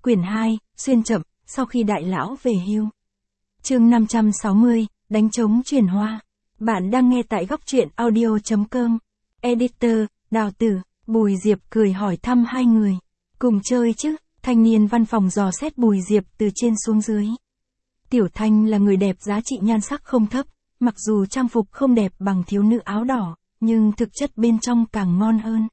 Quyển 2, xuyên chậm, sau khi đại lão về hưu. Chương 560, đánh trống truyền hoa. Bạn đang nghe tại góc truyện audio.com. Editor, Đào Tử, Bùi Diệp cười hỏi thăm hai người. Cùng chơi chứ? Thanh niên văn phòng dò xét Bùi Diệp từ trên xuống dưới. Tiểu Thanh là người đẹp giá trị nhan sắc không thấp, mặc dù trang phục không đẹp bằng thiếu nữ áo đỏ, nhưng thực chất bên trong càng ngon hơn.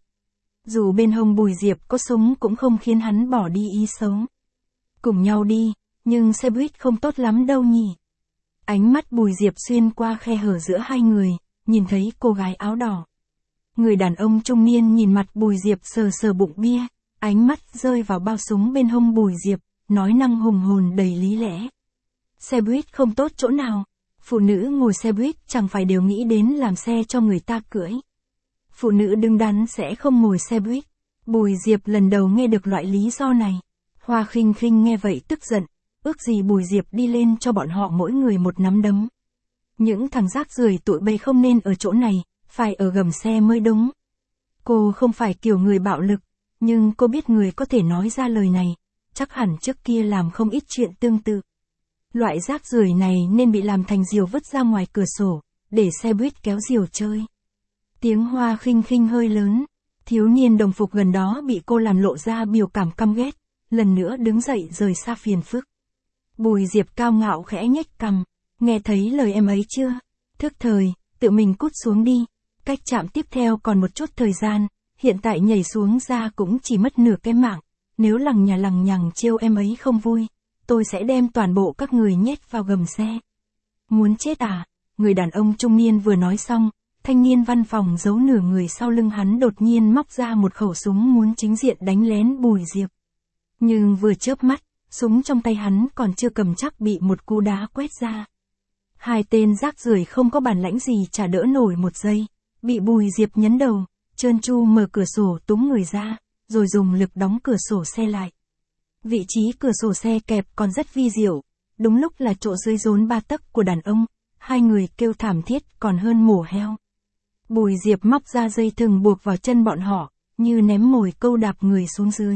Dù bên hông Bùi Diệp có súng cũng không khiến hắn bỏ đi ý xấu. Cùng nhau đi, nhưng xe buýt không tốt lắm đâu nhỉ. Ánh mắt Bùi Diệp xuyên qua khe hở giữa hai người, nhìn thấy cô gái áo đỏ. Người đàn ông trung niên nhìn mặt Bùi Diệp sờ sờ bụng bia, ánh mắt rơi vào bao súng bên hông Bùi Diệp, nói năng hùng hồn đầy lý lẽ. Xe buýt không tốt chỗ nào, phụ nữ ngồi xe buýt chẳng phải đều nghĩ đến làm xe cho người ta cưỡi. Phụ nữ đứng đắn sẽ không ngồi xe buýt. Bùi Diệp lần đầu nghe được loại lý do này. Hoa Khinh Khinh nghe vậy tức giận, ước gì Bùi Diệp đi lên cho bọn họ mỗi người một nắm đấm. Những thằng rác rưởi tụi bay không nên ở chỗ này, phải ở gầm xe mới đúng. Cô không phải kiểu người bạo lực, nhưng cô biết người có thể nói ra lời này, chắc hẳn trước kia làm không ít chuyện tương tự. Loại rác rưởi này nên bị làm thành diều vứt ra ngoài cửa sổ, để xe buýt kéo diều chơi. Tiếng Hoa Khinh Khinh hơi lớn, thiếu niên đồng phục gần đó bị cô làm lộ ra biểu cảm căm ghét, lần nữa đứng dậy rời xa phiền phức. Bùi Diệp cao ngạo khẽ nhếch cằm, nghe thấy lời em ấy chưa? Thức thời, tự mình cút xuống đi, cách trạm tiếp theo còn một chút thời gian, hiện tại nhảy xuống ra cũng chỉ mất nửa cái mạng, nếu lằng nhằng trêu em ấy không vui, tôi sẽ đem toàn bộ các người nhét vào gầm xe. Muốn chết à? Người đàn ông trung niên vừa nói xong, thanh niên văn phòng giấu nửa người sau lưng hắn đột nhiên móc ra một khẩu súng muốn chính diện đánh lén Bùi Diệp. Nhưng vừa chớp mắt, súng trong tay hắn còn chưa cầm chắc bị một cú đá quét ra. Hai tên rác rưởi không có bản lãnh gì trả đỡ nổi một giây, bị Bùi Diệp nhấn đầu, trơn tru mở cửa sổ túm người ra, rồi dùng lực đóng cửa sổ xe lại. Vị trí cửa sổ xe kẹp còn rất vi diệu, đúng lúc là chỗ dưới rốn 3 tấc của đàn ông, hai người kêu thảm thiết còn hơn mổ heo. Bùi Diệp móc ra dây thừng buộc vào chân bọn họ, như ném mồi câu đạp người xuống dưới.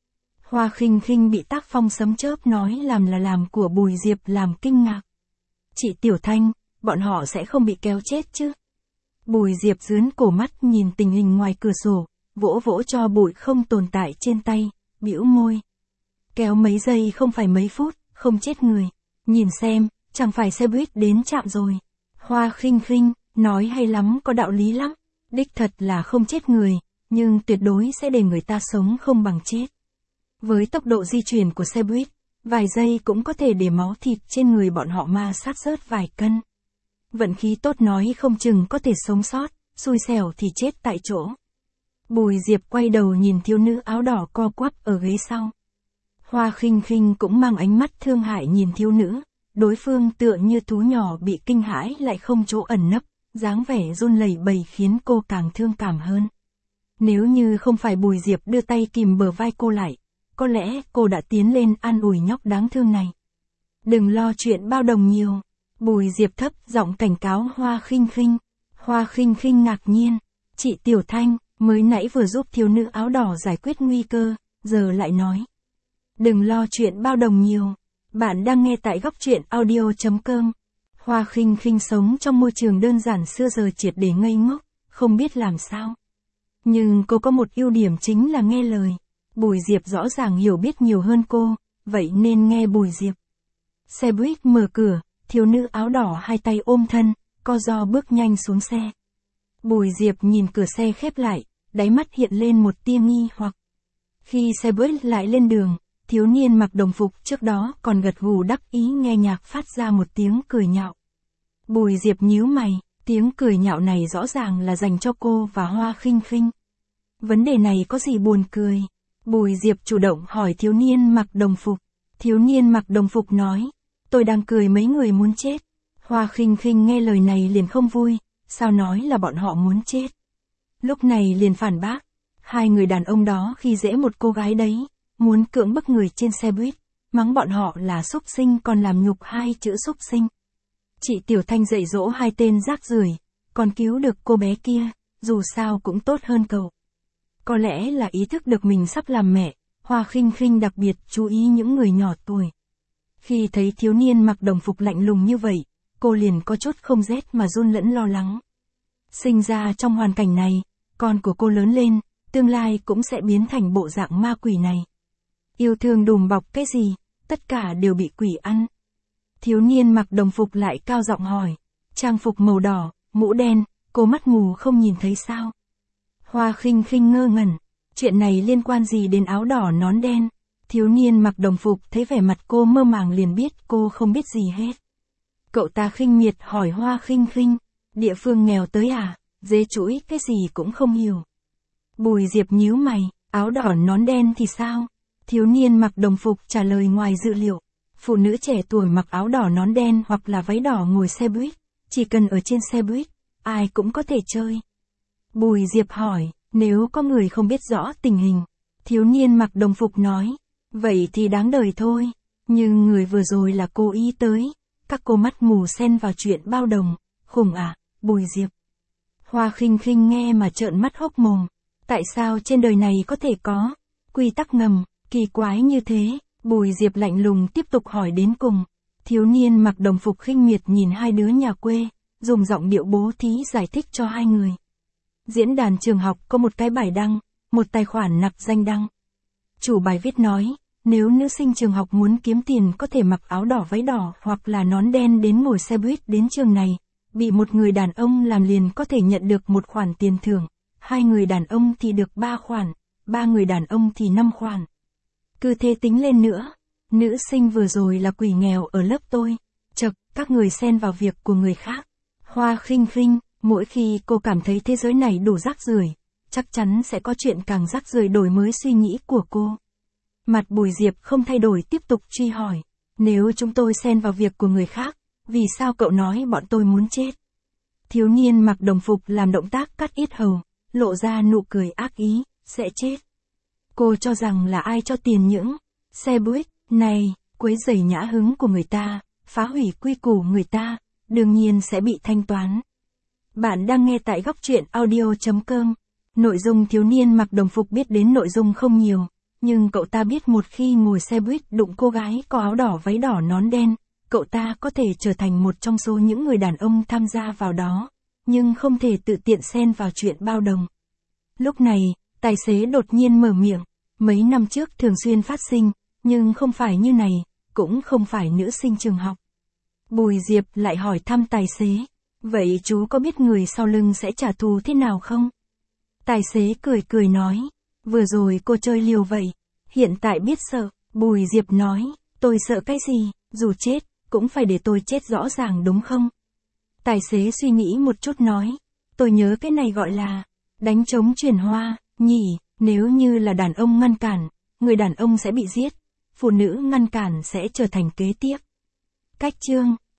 Hoa Khinh Khinh bị tác phong sấm chớp nói làm của Bùi Diệp làm kinh ngạc. Chị Tiểu Thanh, bọn họ sẽ không bị kéo chết chứ? Bùi Diệp dướn cổ mắt nhìn tình hình ngoài cửa sổ, vỗ vỗ cho bụi không tồn tại trên tay, bĩu môi. Kéo mấy giây không phải mấy phút, không chết người. Nhìn xem, chẳng phải xe buýt đến trạm rồi. Hoa Khinh Khinh, nói hay lắm, có đạo lý lắm. Đích thật là không chết người, nhưng tuyệt đối sẽ để người ta sống không bằng chết. Với tốc độ di chuyển của xe buýt, vài giây cũng có thể để máu thịt trên người bọn họ ma sát rớt vài cân. Vận khí tốt nói không chừng có thể sống sót, xui xẻo thì chết tại chỗ. Bùi Diệp quay đầu nhìn thiếu nữ áo đỏ co quắp ở ghế sau. Hoa Khinh Khinh cũng mang ánh mắt thương hại nhìn thiếu nữ, đối phương tựa như thú nhỏ bị kinh hãi lại không chỗ ẩn nấp, dáng vẻ run lẩy bẩy khiến cô càng thương cảm hơn. Nếu như không phải Bùi Diệp đưa tay kìm bờ vai cô lại, có lẽ cô đã tiến lên an ủi nhóc đáng thương này. Đừng lo chuyện bao đồng nhiều. Bùi Diệp thấp giọng cảnh cáo Hoa Khinh Khinh. Hoa Khinh Khinh ngạc nhiên. Chị Tiểu Thanh, mới nãy vừa giúp thiếu nữ áo đỏ giải quyết nguy cơ, giờ lại nói. Đừng lo chuyện bao đồng nhiều. Bạn đang nghe tại góc truyện audio.com. Hoa Khinh Khinh sống trong môi trường đơn giản xưa giờ triệt để ngây ngốc, không biết làm sao. Nhưng cô có một ưu điểm chính là nghe lời. Bùi Diệp rõ ràng hiểu biết nhiều hơn cô, vậy nên nghe Bùi Diệp. Xe buýt mở cửa, thiếu nữ áo đỏ hai tay ôm thân, co ro bước nhanh xuống xe. Bùi Diệp nhìn cửa xe khép lại, đáy mắt hiện lên một tia nghi hoặc. Khi xe buýt lại lên đường, thiếu niên mặc đồng phục trước đó còn gật gù đắc ý nghe nhạc phát ra một tiếng cười nhạo. Bùi Diệp nhíu mày, tiếng cười nhạo này rõ ràng là dành cho cô và Hoa Khinh Khinh. Vấn đề này có gì buồn cười? Bùi Diệp chủ động hỏi thiếu niên mặc đồng phục. Thiếu niên mặc đồng phục nói, tôi đang cười mấy người muốn chết. Hoa Khinh Khinh nghe lời này liền không vui, sao nói là bọn họ muốn chết. Lúc này liền phản bác, hai người đàn ông đó khi dễ một cô gái đấy, muốn cưỡng bức người trên xe buýt, mắng bọn họ là súc sinh còn làm nhục hai chữ súc sinh. Chị Tiểu Thanh dạy dỗ hai tên rác rưởi, còn cứu được cô bé kia, dù sao cũng tốt hơn cậu. Có lẽ là ý thức được mình sắp làm mẹ, Hoa Khinh Khinh đặc biệt chú ý những người nhỏ tuổi. Khi thấy thiếu niên mặc đồng phục lạnh lùng như vậy, cô liền có chút không rét mà run lẫn lo lắng. Sinh ra trong hoàn cảnh này, con của cô lớn lên, tương lai cũng sẽ biến thành bộ dạng ma quỷ này. Yêu thương đùm bọc cái gì, tất cả đều bị quỷ ăn. Thiếu niên mặc đồng phục lại cao giọng hỏi. Trang phục màu đỏ, mũ đen, cô mắt mù không nhìn thấy sao? Hoa Khinh Khinh ngơ ngẩn. Chuyện này liên quan gì đến áo đỏ nón đen? Thiếu niên mặc đồng phục thấy vẻ mặt cô mơ màng liền biết cô không biết gì hết. Cậu ta khinh miệt hỏi Hoa Khinh Khinh. Địa phương nghèo tới à? Dế chuỗi cái gì cũng không hiểu. Bùi Diệp nhíu mày. Áo đỏ nón đen thì sao? Thiếu niên mặc đồng phục trả lời ngoài dự liệu. Phụ nữ trẻ tuổi mặc áo đỏ nón đen hoặc là váy đỏ ngồi xe buýt. Chỉ cần ở trên xe buýt, ai cũng có thể chơi. Bùi Diệp hỏi, nếu có người không biết rõ tình hình. Thiếu niên mặc đồng phục nói, vậy thì đáng đời thôi. Nhưng người vừa rồi là cô ý tới. Các cô mắt mù xen vào chuyện bao đồng. Khủng à, Bùi Diệp. Hoa Khinh Khinh nghe mà trợn mắt hốc mồm. Tại sao trên đời này có thể có quy tắc ngầm, kỳ quái như thế? Bùi Diệp lạnh lùng tiếp tục hỏi đến cùng. Thiếu niên mặc đồng phục khinh miệt nhìn hai đứa nhà quê, dùng giọng điệu bố thí giải thích cho hai người. Diễn đàn trường học có một cái bài đăng, một tài khoản nặc danh đăng. Chủ bài viết nói, nếu nữ sinh trường học muốn kiếm tiền có thể mặc áo đỏ váy đỏ hoặc là nón đen đến ngồi xe buýt đến trường này, bị một người đàn ông làm liền có thể nhận được một khoản tiền thưởng, 2 người đàn ông thì được 3 khoản, 3 người đàn ông thì 5 khoản. Cứ thế tính lên nữa, nữ sinh vừa rồi là quỷ nghèo ở lớp tôi. Chậc, các người xen vào việc của người khác. Hoa Khinh Khinh, mỗi khi cô cảm thấy thế giới này đủ rác rưởi, chắc chắn sẽ có chuyện càng rác rưởi đổi mới suy nghĩ của cô. Mặt Bùi Diệp không thay đổi tiếp tục truy hỏi, nếu chúng tôi xen vào việc của người khác, vì sao cậu nói bọn tôi muốn chết? Thiếu niên mặc đồng phục làm động tác cắt yết hầu, lộ ra nụ cười ác ý, sẽ chết. Cô cho rằng là ai cho tiền những xe buýt này, quấy rầy nhã hứng của người ta, phá hủy quy củ người ta, đương nhiên sẽ bị thanh toán. Bạn đang nghe tại góc truyện audio.com. Nội dung thiếu niên mặc đồng phục biết đến nội dung không nhiều, nhưng cậu ta biết một khi ngồi xe buýt đụng cô gái có áo đỏ váy đỏ nón đen, cậu ta có thể trở thành một trong số những người đàn ông tham gia vào đó, nhưng không thể tự tiện xen vào chuyện bao đồng. Lúc này, tài xế đột nhiên mở miệng, mấy năm trước thường xuyên phát sinh, nhưng không phải như này, cũng không phải nữ sinh trường học. Bùi Diệp lại hỏi thăm tài xế, vậy chú có biết người sau lưng sẽ trả thù thế nào không? Tài xế cười cười nói, vừa rồi cô chơi liều vậy, hiện tại biết sợ. Bùi Diệp nói, tôi sợ cái gì, dù chết, cũng phải để tôi chết rõ ràng đúng không? Tài xế suy nghĩ một chút nói, tôi nhớ cái này gọi là đánh trống truyền hoa, nhỉ, nếu như là đàn ông ngăn cản, người đàn ông sẽ bị giết, phụ nữ ngăn cản sẽ trở thành kế tiếp. Cách chương